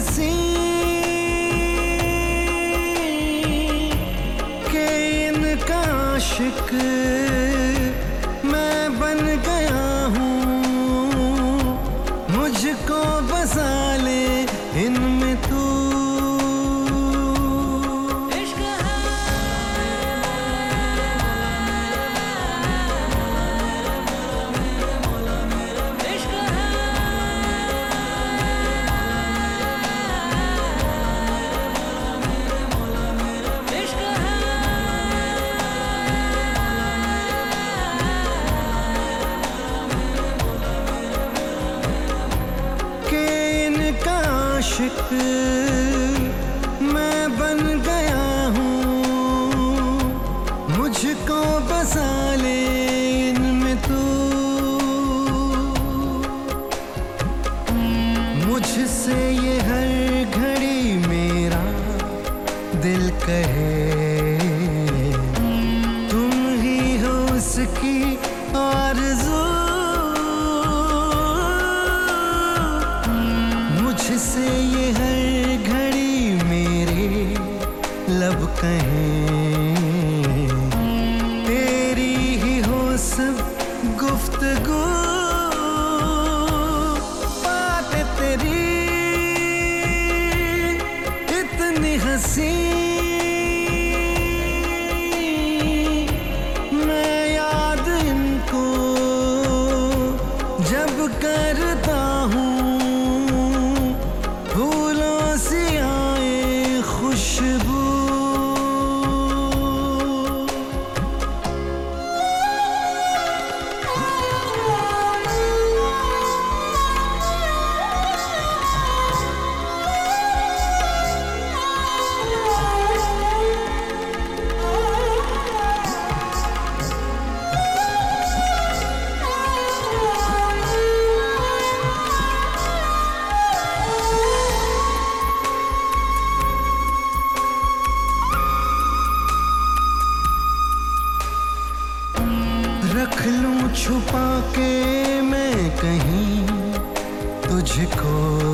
हंसी के इनका आशिक मैं बन गया हूँ। मुझको बसा ले इनमें तू। आशिक मैं बन गया हूँ। मुझको बसा ले इनमें तू। मुझसे ये हर घड़ी मेरा दिल कहे तुम ही हो उसकी आरज़ू। मुझसे ये हर घड़ी मेरे लब कहें तेरी ही हो सब गुफ्तगू। बातें तेरी इतनी हंसी मैं याद इनको जब करता हूँ। फूलों से आए खुशबू। रख लूं छुपा के मैं कहीं तुझको